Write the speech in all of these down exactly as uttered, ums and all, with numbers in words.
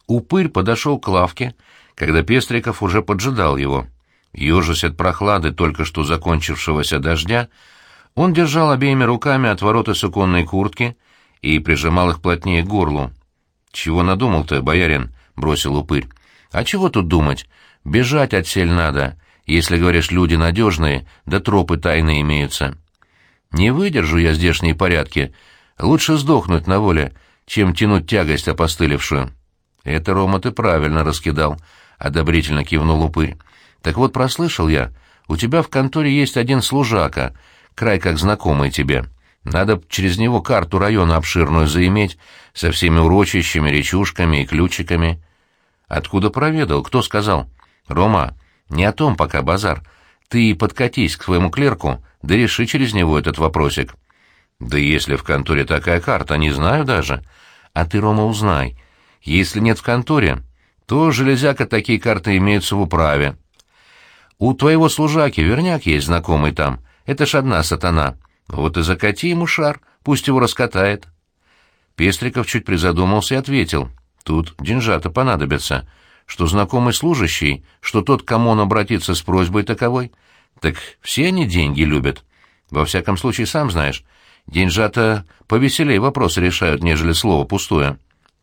Упырь подошел к лавке, когда Пестриков уже поджидал его. Ёжась от прохлады только что закончившегося дождя, он держал обеими руками отвороты суконной куртки и прижимал их плотнее к горлу. «Чего надумал-то, боярин?» — бросил упырь. «А чего тут думать? Бежать отсель надо, если, говоришь, люди надежные, да тропы тайные имеются. Не выдержу я здешние порядки, лучше сдохнуть на воле, чем тянуть тягость опостылевшую». «Это, Рома, ты правильно раскидал», — одобрительно кивнул упырь. «Так вот, прослышал я, у тебя в конторе есть один служака, край как знакомый тебе. Надо через него карту района обширную заиметь, со всеми урочищами, речушками и ключиками». «Откуда проведал? Кто сказал?» «Рома, не о том пока базар. Ты подкатись к своему клерку, да реши через него этот вопросик». «Да если в конторе такая карта, не знаю даже». «А ты, Рома, узнай. Если нет в конторе, то железяка такие карты имеются в управе. У твоего служаки верняк есть знакомый там. Это ж одна сатана. Вот и закати ему шар, пусть его раскатает». Пестриков чуть призадумался и ответил. «Тут деньжата понадобятся. Что знакомый служащий, что тот, к кому он обратится с просьбой таковой. Так все они деньги любят. Во всяком случае, сам знаешь, деньжата повеселее вопросы решают, нежели слово пустое».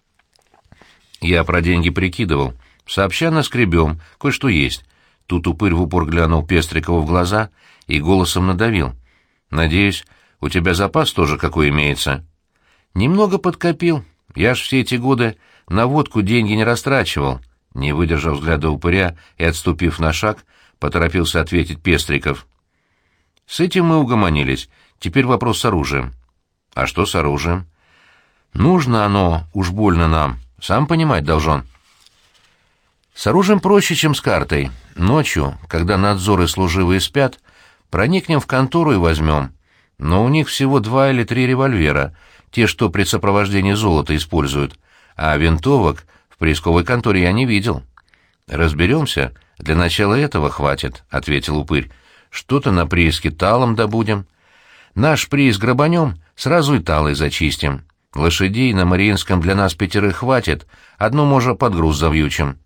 Я про деньги прикидывал. Сообща наскребем, кое-что есть. Тут упырь в упор глянул Пестрикову в глаза и голосом надавил. «Надеюсь, у тебя запас тоже какой имеется?» «Немного подкопил. Я ж все эти годы на водку деньги не растрачивал». Не выдержав взгляда упыря и отступив на шаг, поторопился ответить Пестриков. «С этим мы угомонились. Теперь вопрос с оружием». «А что с оружием?» «Нужно оно, уж больно нам. Сам понимать должен». «С оружием проще, чем с картой. Ночью, когда надзоры служивые спят, проникнем в контору и возьмем. Но у них всего два или три револьвера, те, что при сопровождении золота используют, а винтовок в приисковой конторе я не видел». «Разберемся. Для начала этого хватит», — ответил упырь. «Что-то на прииске талом добудем. Наш прииск грабанем, сразу и талой зачистим. Лошадей на Мариинском для нас пятерых хватит, одну, может, под груз завьючим.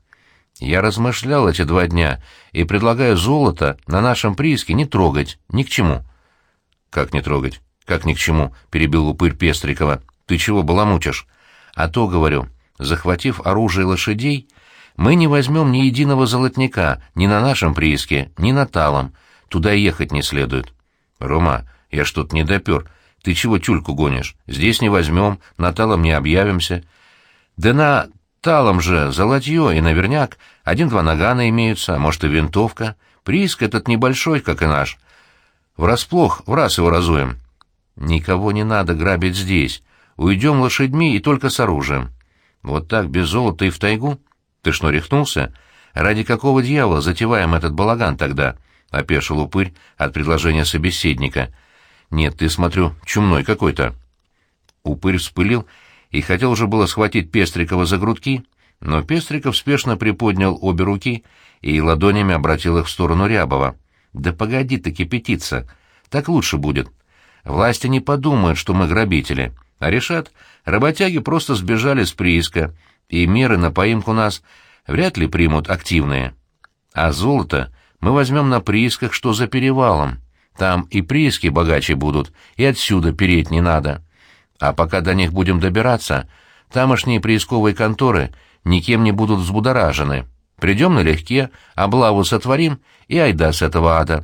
Я размышлял эти два дня и предлагаю золото на нашем прииске не трогать, ни к чему». «Как не трогать? Как ни к чему?» — перебил упырь Пестрикова. «Ты чего баламутишь?» «А то, говорю, захватив оружие лошадей, мы не возьмем ни единого золотника ни на нашем прииске, ни на талом. Туда и ехать не следует». «Рома, я что-то не допер. Ты чего тюльку гонишь? Здесь не возьмем, на талом не объявимся». «Да на талом же золотье и наверняк один-два нагана имеются, а может и винтовка. Прииск этот небольшой, как и наш. Врасплох, в раз его разуем». «Никого не надо грабить здесь. Уйдем лошадьми и только с оружием». «Вот так, без золота и в тайгу? Ты что, рехнулся? Ради какого дьявола затеваем этот балаган тогда?» — опешил упырь от предложения собеседника. «Нет, ты, смотрю, чумной какой-то». Упырь вспылил и хотел уже было схватить Пестрикова за грудки, но Пестриков спешно приподнял обе руки и ладонями обратил их в сторону Рябова. «Да погоди ты кипятиться. Так лучше будет. Власти не подумают, что мы грабители, а решат, работяги просто сбежали с прииска, и меры на поимку нас вряд ли примут активные. А золото мы возьмем на приисках, что за перевалом. Там и прииски богаче будут, и отсюда переть не надо. А пока до них будем добираться, тамошние приисковые конторы никем не будут взбудоражены. Придем налегке, облаву сотворим, и айда с этого ада».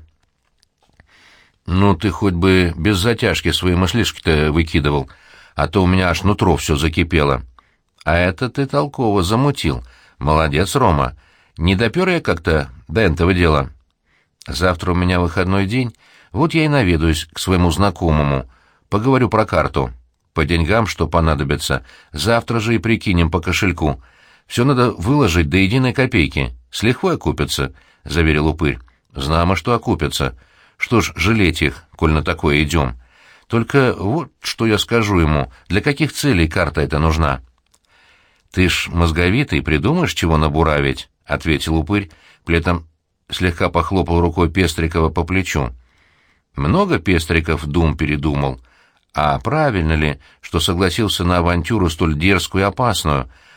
«Ну, ты хоть бы без затяжки свои мыслишки-то выкидывал, а то у меня аж нутро все закипело». «А это ты толково замутил. Молодец, Рома. Не допер я как-то до этого дела. Завтра у меня выходной день, вот я и наведаюсь к своему знакомому, поговорю про карту. По деньгам, что понадобится, завтра же и прикинем по кошельку. Все надо выложить до единой копейки. С лихвой окупится», — заверил упырь. «Знамо, что окупится. Что ж, жалеть их, коль на такое идем. Только вот что я скажу ему, для каких целей карта эта нужна?» «Ты ж мозговитый, придумаешь, чего набуравить?» — ответил упырь, при этом слегка похлопал рукой Пестрикова по плечу. Много Пестриков дум передумал. А правильно ли, что согласился на авантюру столь дерзкую и опасную,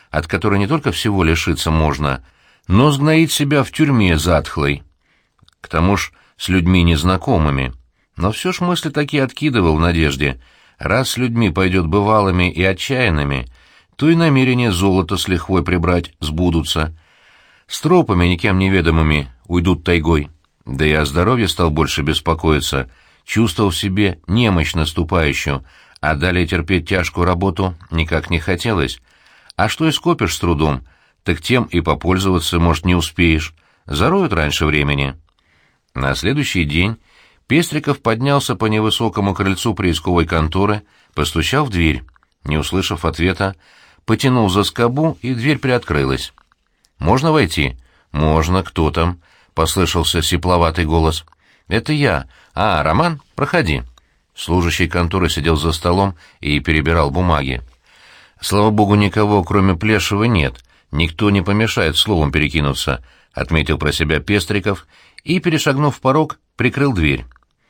от которой не только всего лишиться можно, но сгноить себя в тюрьме затхлой. К тому ж с людьми незнакомыми. Но все ж мысли такие откидывал в надежде. Раз с людьми пойдет бывалыми и отчаянными, то и намерения золото с лихвой прибрать сбудутся. С тропами никем неведомыми уйдут тайгой. Да и о здоровье стал больше беспокоиться, чувствовал в себе немощь наступающую, а далее терпеть тяжкую работу никак не хотелось. А что и скопишь с трудом, так тем и попользоваться, может, не успеешь. Зароют раньше времени. На следующий день Пестриков поднялся по невысокому крыльцу приисковой конторы, постучал в дверь. Не услышав ответа, потянул за скобу, и дверь приоткрылась. «Можно войти?» «Можно. Кто там?» — послышался сипловатый голос. «Это я. А, Роман, проходи». Служащий конторы сидел за столом и перебирал бумаги. «Слава богу, никого, кроме Плешева, нет. Никто не помешает словом перекинуться», — отметил про себя Пестриков и, перешагнув порог, прикрыл дверь.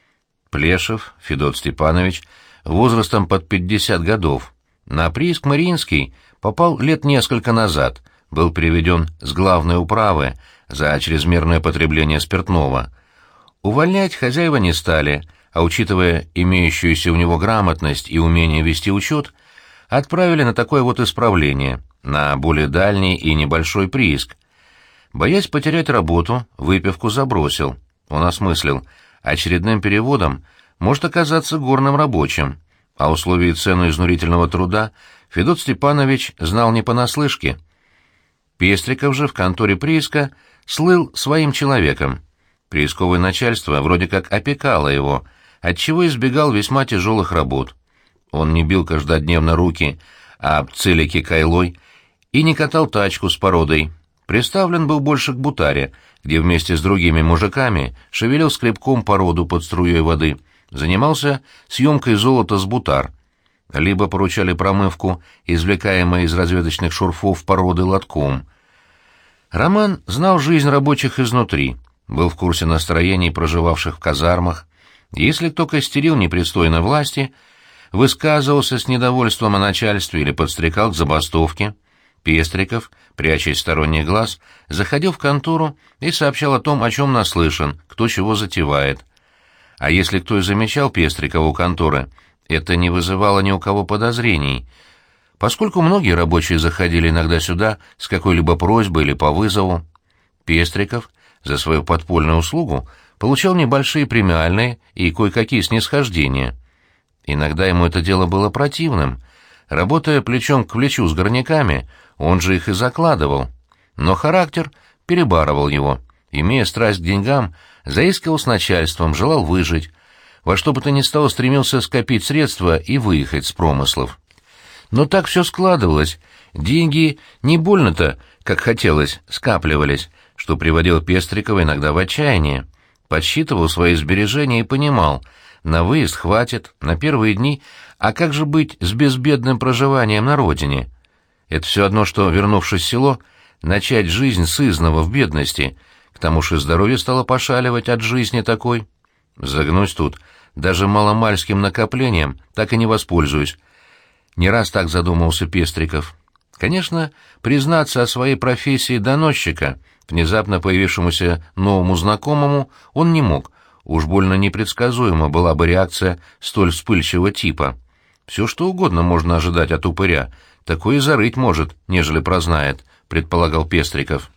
Плешев Федот Степанович, возрастом под пятьдесят годов, на прииск Мариинский попал лет несколько назад, был переведен с главной управы за чрезмерное потребление спиртного. Увольнять хозяева не стали, а, учитывая имеющуюся у него грамотность и умение вести учет, отправили на такое вот исправление, на более дальний и небольшой прииск. Боясь потерять работу, выпивку забросил. Он осмыслил, очередным переводом может оказаться горным рабочим, а условия и цену изнурительного труда Федот Степанович знал не понаслышке. Пестриков же в конторе прииска слыл своим человеком. Приисковое начальство вроде как опекало его, отчего избегал весьма тяжелых работ. Он не бил каждодневно руки об целики кайлой и не катал тачку с породой. Приставлен был больше к бутаре, где вместе с другими мужиками шевелил скребком породу под струей воды, занимался съемкой золота с бутар. Либо поручали промывку, извлекаемой из разведочных шурфов породы лотком. Роман знал жизнь рабочих изнутри, был в курсе настроений проживавших в казармах. Если кто костерил непристойно власти, высказывался с недовольством о начальстве или подстрекал к забастовке, Пестриков, прячась в сторонний глаз, заходил в контору и сообщал о том, о чем наслышан, кто чего затевает. А если кто и замечал Пестрикова у конторы, это не вызывало ни у кого подозрений, поскольку многие рабочие заходили иногда сюда с какой-либо просьбой или по вызову. Пестриков за свою подпольную услугу получал небольшие премиальные и кое-какие снисхождения. Иногда ему это дело было противным. Работая плечом к плечу с горняками, он же их и закладывал. Но характер перебарывал его. Имея страсть к деньгам, заискивал с начальством, желал выжить. Во что бы то ни стало стремился скопить средства и выехать с промыслов. Но так все складывалось. Деньги не больно-то, как хотелось, скапливались, что приводило Пестрикова иногда в отчаяние. Подсчитывал свои сбережения и понимал, на выезд хватит, на первые дни, а как же быть с безбедным проживанием на родине? Это все одно, что, вернувшись в село, начать жизнь с изного в бедности, к тому же здоровье стало пошаливать от жизни такой. Загнусь тут, даже маломальским накоплением так и не воспользуюсь. Не раз так задумался Пестриков. Конечно, признаться о своей профессии доносчика внезапно появившемуся новому знакомому он не мог, уж больно непредсказуема была бы реакция столь вспыльчивого типа. Все что угодно можно ожидать от упыря, такое и зарыть может, нежели прознает, предполагал Пестриков.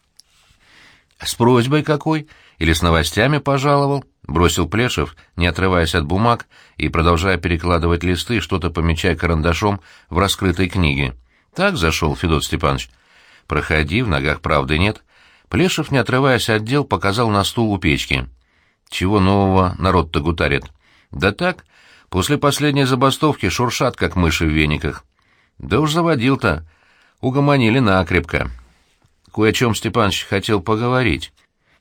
С просьбой какой? Или с новостями пожаловал? Бросил Плешев, не отрываясь от бумаг и продолжая перекладывать листы, что-то помечая карандашом в раскрытой книге. Так зашел, Федот Степанович. Проходи, в ногах правды нет. Плешев, не отрываясь от дел, показал на стул у печки. Чего нового народ-то гутарит? Да так, после последней забастовки шуршат, как мыши в вениках. Да уж заводил-то. Угомонили накрепко. Кое о чем Степаныч хотел поговорить.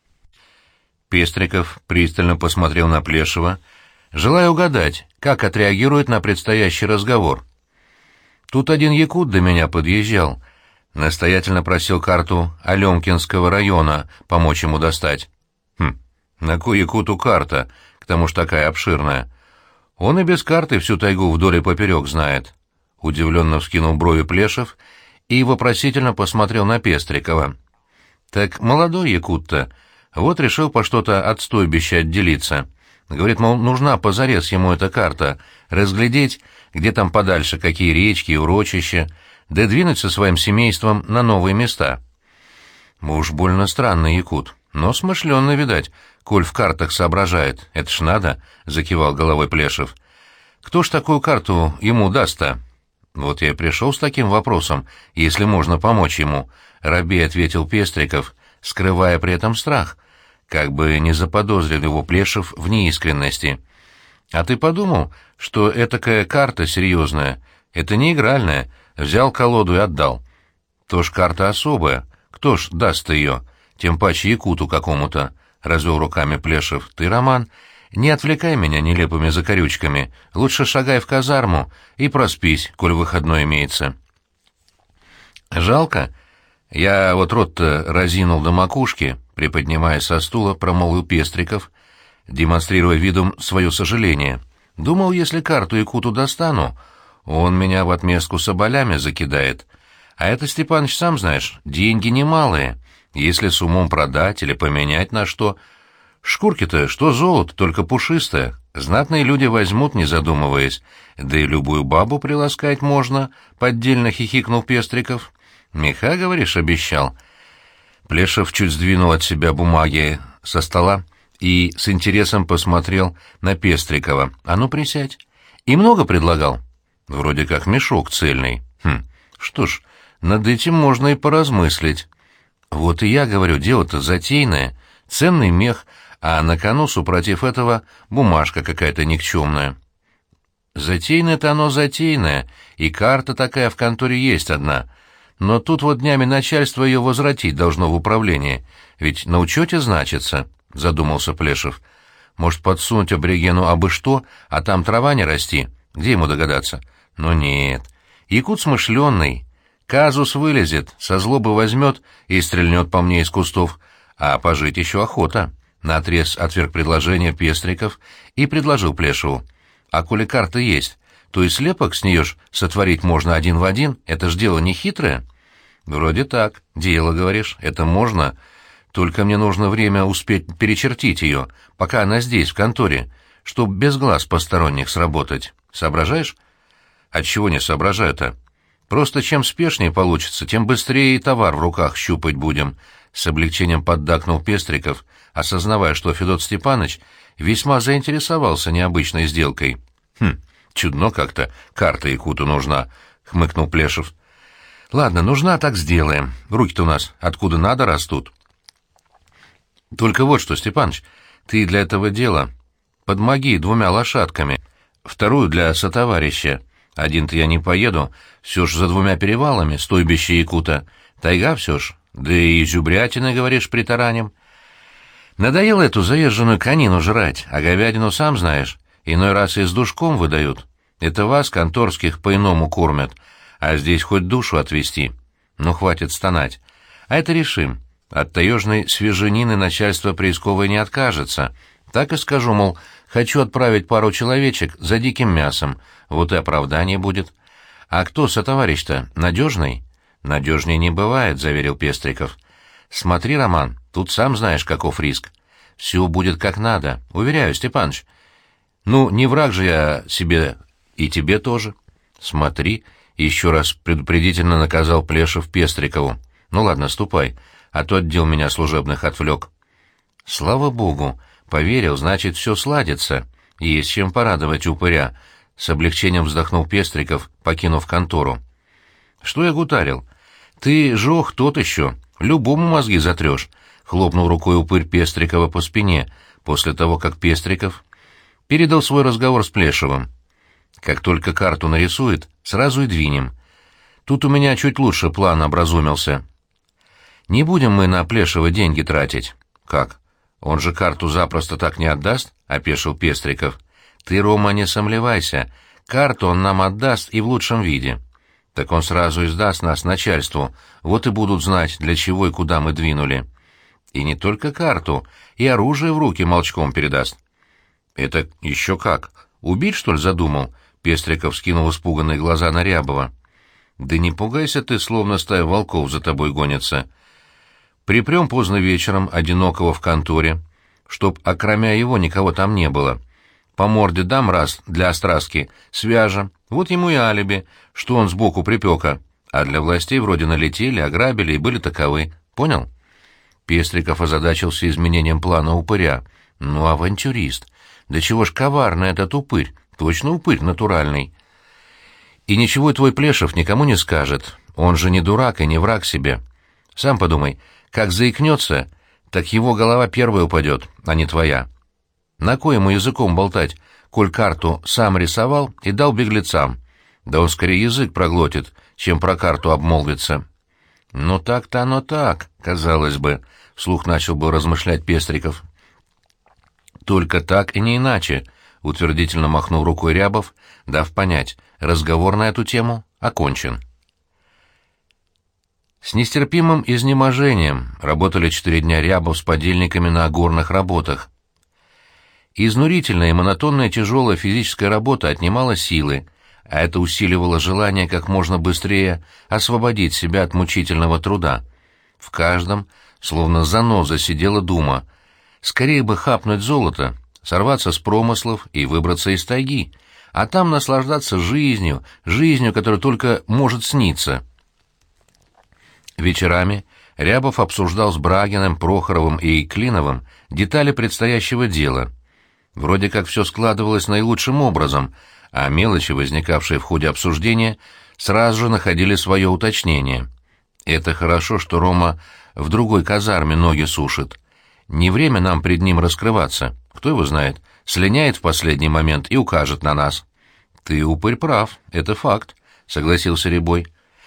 Пестриков пристально посмотрел на Плешева, желая угадать, как отреагирует на предстоящий разговор. Тут один якут до меня подъезжал. Настоятельно просил карту Алемкинского района помочь ему достать. Хм, на кой якуту карта, к тому ж такая обширная? Он и без карты всю тайгу вдоль и поперек знает. Удивленно вскинул брови Плешев и вопросительно посмотрел на Пестрикова. «Так молодой якут-то, вот решил по что-то от стойбища отделиться. Говорит, мол, нужна позарез ему эта карта, разглядеть, где там подальше какие речки и урочища, да двинуть со своим семейством на новые места». Уж больно странный якут, но смышленый, видать, коль в картах соображает. Это ж надо, — закивал головой Плешев. Кто ж такую карту ему даст-то? Вот я и пришел с таким вопросом, если можно помочь ему, — робей ответил Пестриков, скрывая при этом страх, как бы не заподозрил его Плешев в неискренности. А ты подумал, что этакая карта серьезная, это не игральная, взял колоду и отдал. То ж карта особая, кто ж даст ее, тем паче якуту какому-то, — развел руками Плешев. Ты, Роман, не отвлекай меня нелепыми закорючками, лучше шагай в казарму и проспись, коль выходной имеется. Жалко. Я вот рот-то разинул до макушки, приподнимаясь со стула, промолвил Пестриков, демонстрируя видом свое сожаление. Думал, если карту якуту достану, он меня в отместку соболями закидает. А это, Степаныч, сам знаешь, деньги немалые. Если с умом продать или поменять на что... Шкурки-то, что золото, только пушистое. Знатные люди возьмут, не задумываясь. Да и любую бабу приласкать можно, — поддельно хихикнул Пестриков. Меха, говоришь, обещал? Плешев чуть сдвинул от себя бумаги со стола и с интересом посмотрел на Пестрикова. А ну, присядь. И много предлагал? Вроде как мешок цельный. Хм, что ж, над этим можно и поразмыслить. Вот и я говорю, дело-то затейное, ценный мех, а на кону, супротив этого, бумажка какая-то никчемная. Затейное-то оно затейное, и карта такая в конторе есть одна. Но тут вот днями начальство ее возвратить должно в управление, ведь на учете значится, — задумался Плешев. Может, подсунуть аборигену абы что, а там трава не расти? Где ему догадаться? Но нет. Якут смышленный. Казус вылезет, со злобы возьмет и стрельнет по мне из кустов, а пожить еще охота. Наотрез отверг предложение Пестриков и предложил Плешеву. А коли карта есть, то и слепок с нее ж сотворить можно один в один, это ж дело не хитрое. Вроде так, дело, говоришь, это можно, только мне нужно время успеть перечертить ее, пока она здесь, в конторе, чтоб без глаз посторонних сработать. Соображаешь? Отчего не соображаю-то? Просто чем спешнее получится, тем быстрее и товар в руках щупать будем, — с облегчением поддакнул Пестриков, осознавая, что Федот Степаныч весьма заинтересовался необычной сделкой. «Хм, чудно как-то, карта якуту нужна», — хмыкнул Плешев. «Ладно, нужна, так сделаем. Руки-то у нас откуда надо растут». «Только вот что, Степаныч, ты для этого дела подмоги двумя лошадками, вторую для сотоварища. Один-то я не поеду, все ж за двумя перевалами, стойбище якута. Тайга все ж, да и зюбрятины, говоришь, притараним. Надоело эту заезженную конину жрать, а говядину, сам знаешь, иной раз и с душком выдают. Это вас, конторских, по-иному кормят, а здесь хоть душу отвести. Ну, хватит стонать. А это решим. От таежной свеженины начальство приисковое не откажется. Так и скажу, мол, хочу отправить пару человечек за диким мясом, вот и оправдание будет. А кто сотоварищ-то, надежный? Надежнее не бывает, — заверил Пестриков. Смотри, Роман, тут сам знаешь, каков риск. Все будет как надо, уверяю, Степаныч. Ну, не враг же я себе и тебе тоже. Смотри, — еще раз предупредительно наказал Плешев Пестрикову. Ну ладно, ступай, а то отдел меня служебных отвлек. Слава богу, поверил, значит, все сладится. Есть чем порадовать упыря. С облегчением вздохнул Пестриков, покинув контору. Что я гутарил? Ты, жох, тот еще, любому мозги затрешь, — хлопнул рукой упырь Пестрикова по спине, после того, как Пестриков передал свой разговор с Плешевым. Как только карту нарисует, сразу и двинем. Тут у меня чуть лучше план образумился. Не будем мы на Плешева деньги тратить. Как? Он же карту запросто так не отдаст, — опешил Пестриков. Ты, Рома, не сомневайся, карту он нам отдаст и в лучшем виде. Так он сразу издаст нас начальству, вот и будут знать, для чего и куда мы двинули. И не только карту, и оружие в руки молчком передаст. Это еще как? Убить, что ли, задумал? Пестриков скинул испуганные глаза на Рябова. Да не пугайся ты, словно стая волков за тобой гонится. Припрем поздно вечером одинокого в конторе, чтоб окромя его никого там не было. По морде дам раз для остраски, свяжем, вот ему и алиби, что он сбоку припека, а для властей вроде налетели, ограбили и были таковы. Понял? Пестриков озадачился изменением плана упыря. Ну, авантюрист. Да чего ж коварный этот упырь, точно упырь натуральный. И ничего твой Плешев никому не скажет, он же не дурак и не враг себе. Сам подумай, как заикнется, так его голова первая упадет, а не твоя. На кой ему языком болтать, коль карту сам рисовал и дал беглецам? Да он скорее язык проглотит, чем про карту обмолвится. Ну так-то оно так, казалось бы, — вслух начал бы размышлять Пестриков. Только так и не иначе, — утвердительно махнул рукой Рябов, дав понять, разговор на эту тему окончен. С нестерпимым изнеможением работали четыре дня Рябов с подельниками на горных работах. Изнурительная и монотонная тяжелая физическая работа отнимала силы, а это усиливало желание как можно быстрее освободить себя от мучительного труда. В каждом, словно заноза, сидела дума. Скорее бы хапнуть золото, сорваться с промыслов и выбраться из тайги, а там наслаждаться жизнью, жизнью, которая только может сниться. Вечерами Рябов обсуждал с Брагиным, Прохоровым и Клиновым детали предстоящего дела. Вроде как все складывалось наилучшим образом, а мелочи, возникавшие в ходе обсуждения, сразу же находили свое уточнение. Это хорошо, что Рома в другой казарме ноги сушит. Не время нам пред ним раскрываться. Кто его знает, слиняет в последний момент и укажет на нас. — Ты, упырь, прав, это факт, — согласился Рябой.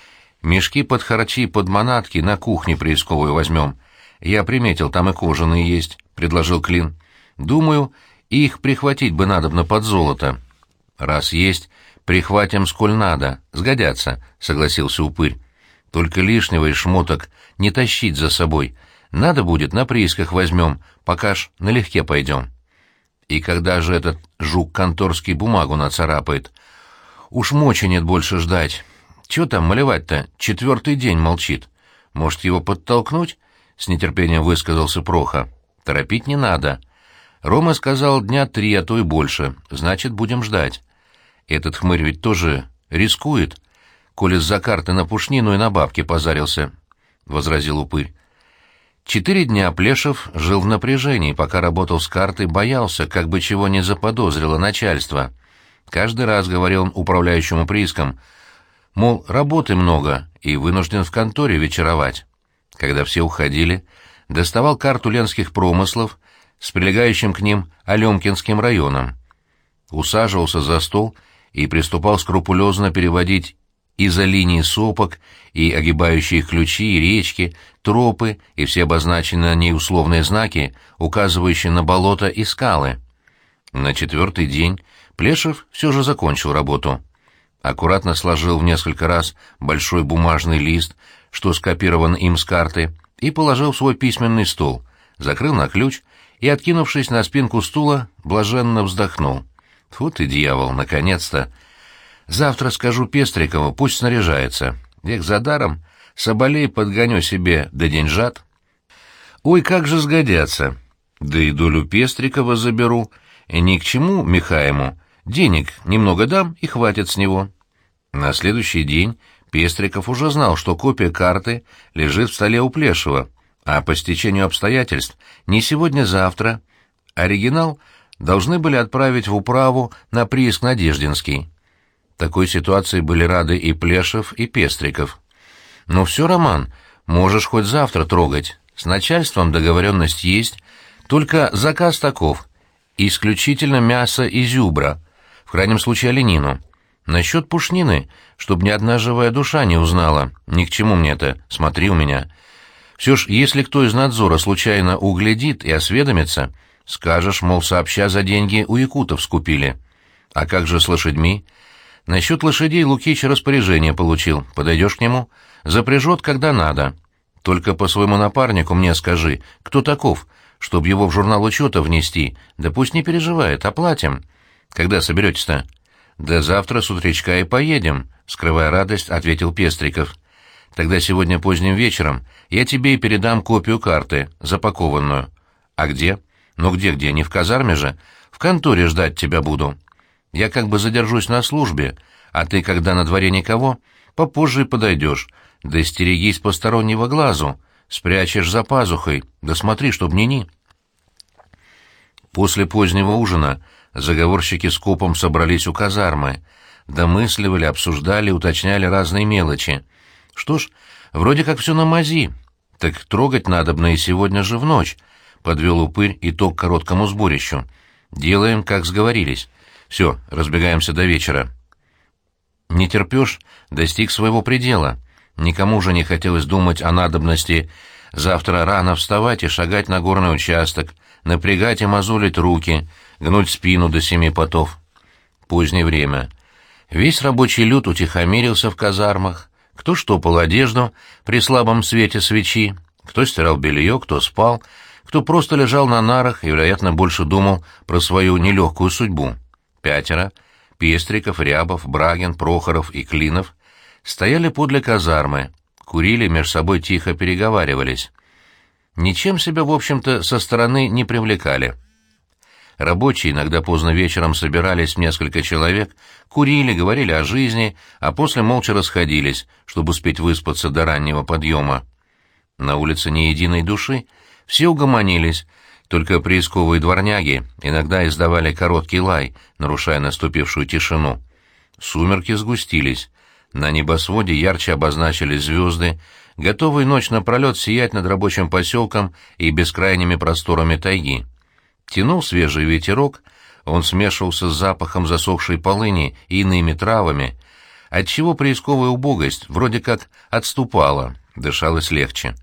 — Мешки под харчи и под манатки на кухне приисковую возьмем. Я приметил, там и кожаные есть, — предложил Клин. — Думаю, их прихватить бы надобно под золото. — Раз есть, прихватим сколь надо, сгодятся, — согласился упырь. — Только лишнего из шмоток не тащить за собой. Надо будет, на приисках возьмем, пока ж налегке пойдем. И когда же этот жук конторский бумагу нацарапает? Уж мочи нет больше ждать. Чего там малевать-то? Четвертый день молчит. Может, его подтолкнуть? С нетерпением высказался Проха. Торопить не надо. Рома сказал дня три, а то и больше. Значит, будем ждать. Этот хмырь ведь тоже рискует, коли из-за карты на пушнину и на бабки позарился, — возразил упырь. Четыре дня Плешев жил в напряжении, пока работал с картой, боялся, как бы чего не заподозрило начальство. Каждый раз говорил он управляющему прииском, мол, работы много и вынужден в конторе вечеровать. Когда все уходили, доставал карту ленских промыслов с прилегающим к ним Алемкинским районом. Усаживался за стол и приступал скрупулезно переводить из-за линии сопок и огибающие ключи, и речки, тропы и все обозначенные на ней условные знаки, указывающие на болота и скалы. На четвертый день Плешев все же закончил работу. Аккуратно сложил в несколько раз большой бумажный лист, что скопирован им с карты, и положил в свой письменный стол, закрыл на ключ и, откинувшись на спинку стула, блаженно вздохнул. Фу ты, дьявол, наконец-то! Завтра скажу Пестрикову, пусть снаряжается. Эх, за даром соболей подгоню себе да деньжат. Ой, как же сгодятся. Да и долю Пестрикова заберу. И ни к чему Михаему. Денег немного дам и хватит с него. На следующий день Пестриков уже знал, что копия карты лежит в столе у Плешева, а по стечению обстоятельств не сегодня-завтра оригинал должны были отправить в управу на прииск Надеждинский. Такой ситуации были рады и Плешев, и Пестриков. «Ну все, Роман, можешь хоть завтра трогать. С начальством договоренность есть, только заказ таков. Исключительно мясо и зюбра, в крайнем случае оленину. Насчет пушнины, чтобы ни одна живая душа не узнала. Ни к чему мне это, смотри у меня. Все ж, если кто из надзора случайно углядит и осведомится, скажешь, мол, сообща за деньги у якутов скупили. А как же с лошадьми? Насчет лошадей Лукич распоряжение получил. Подойдешь к нему, запряжет, когда надо. Только по своему напарнику мне скажи, кто таков, чтоб его в журнал учета внести. Да пусть не переживает, оплатим. Когда соберетесь-то? «Да завтра с утречка и поедем», — скрывая радость, ответил Пестриков. «Тогда сегодня поздним вечером я тебе и передам копию карты, запакованную». «А где?» «Ну где-где, не в казарме же. В конторе ждать тебя буду. Я как бы задержусь на службе, а ты, когда на дворе никого, попозже подойдешь. Да стерегись постороннего глазу, спрячешь за пазухой, да смотри, чтоб ни-ни». После позднего ужина заговорщики с копом собрались у казармы, домысливали, обсуждали, уточняли разные мелочи. Что ж, вроде как все на мази. Так трогать надобно и сегодня же в ночь, — подвел упырь итог короткому сборищу. Делаем, как сговорились. Все, разбегаемся до вечера. Нетерпеж достиг своего предела. Никому уже не хотелось думать о надобности завтра рано вставать и шагать на горный участок, напрягать и мозолить руки, гнуть спину до семи потов. Позднее время. Весь рабочий люд утихомирился в казармах. Кто штопал одежду при слабом свете свечи, кто стирал белье, кто спал, кто просто лежал на нарах и, вероятно, больше думал про свою нелегкую судьбу. Пятеро — Пестриков, Рябов, Брагин, Прохоров и Клинов — стояли подле казармы, курили, меж собой тихо переговаривались. Ничем себя, в общем-то, со стороны не привлекали. Рабочие иногда поздно вечером собирались в несколько человек, курили, говорили о жизни, а после молча расходились, чтобы успеть выспаться до раннего подъема. На улице ни единой души, все угомонились, только приисковые дворняги иногда издавали короткий лай, нарушая наступившую тишину. Сумерки сгустились, на небосводе ярче обозначились звезды, готовые ночь напролет сиять над рабочим поселком и бескрайними просторами тайги. Тянул свежий ветерок, он смешивался с запахом засохшей полыни и иными травами, отчего приисковая убогость вроде как отступала, дышалось легче.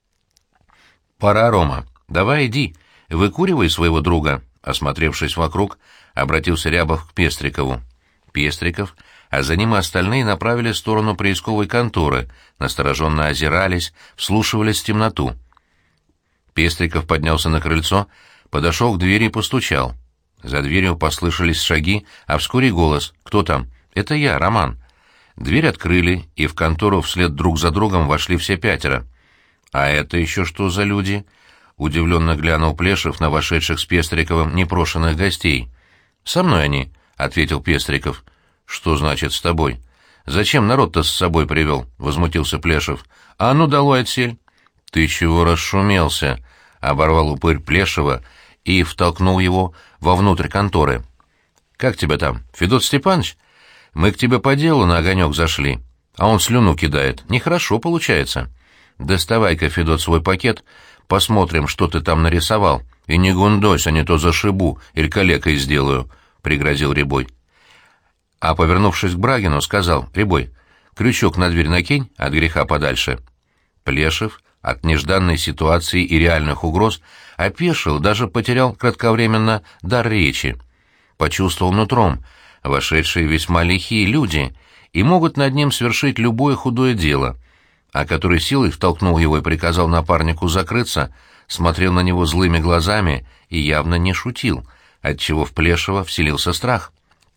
«Пора, Рома, давай иди, выкуривай своего друга», — осмотревшись вокруг, обратился Рябов к Пестрикову. Пестриков, а за ним и остальные направили в сторону приисковой конторы, настороженно озирались, вслушивались в темноту. Пестриков поднялся на крыльцо, подошел к двери и постучал. За дверью послышались шаги, а вскоре голос. «Кто там?» «Это я, Роман». Дверь открыли, и в контору вслед друг за другом вошли все пятеро. «А это еще что за люди?» — удивленно глянул Плешев на вошедших с Пестриковым непрошенных гостей. «Со мной они», — ответил Пестриков. «Что значит «с тобой»? Зачем народ-то с собой привел?» — возмутился Плешев. «А ну, долой отсель!» «Ты чего расшумелся?» — оборвал упырь Плешева и втолкнул его вовнутрь конторы. «Как тебя там, Федот Степанович? Мы к тебе по делу на огонек зашли, а он слюну кидает. Нехорошо получается. Доставай-ка, Федот, свой пакет, посмотрим, что ты там нарисовал, и не гундойся, не то зашибу или калекой сделаю», — пригрозил Рябой. А, повернувшись к Брагину, сказал: «Рябой, крючок на дверь накинь, от греха подальше». Плешев от нежданной ситуации и реальных угроз опешил, даже потерял кратковременно дар речи. Почувствовал нутром: вошедшие весьма лихие люди и могут над ним свершить любое худое дело, а который силой втолкнул его и приказал напарнику закрыться, смотрел на него злыми глазами и явно не шутил, отчего в Плешева вселился страх.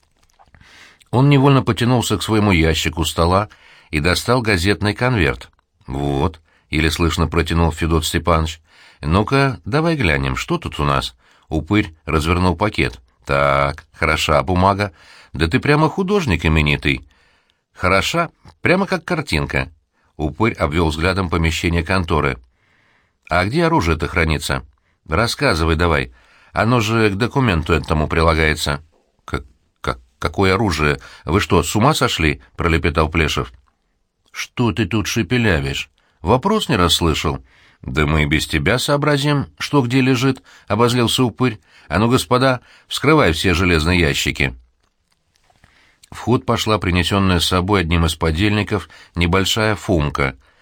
Он невольно потянулся к своему ящику стола и достал газетный конверт. «Вот», — еле слышно протянул Федот Степанович. «Ну-ка, давай глянем, что тут у нас?» Упырь развернул пакет. «Так, хороша бумага. Да ты прямо художник именитый». «Хороша, прямо как картинка». Упырь обвел взглядом помещение конторы. «А где оружие-то хранится?» «Рассказывай давай. Оно же к документу этому прилагается». «Как, как, какое оружие? Вы что, с ума сошли?» — пролепетал Плешев. «Что ты тут шепелявишь? Вопрос не расслышал?» «Да мы и без тебя сообразим, что где лежит», — обозлился упырь. «А ну, господа, вскрывай все железные ящики». В ход пошла принесенная с собой одним из подельников небольшая фумка —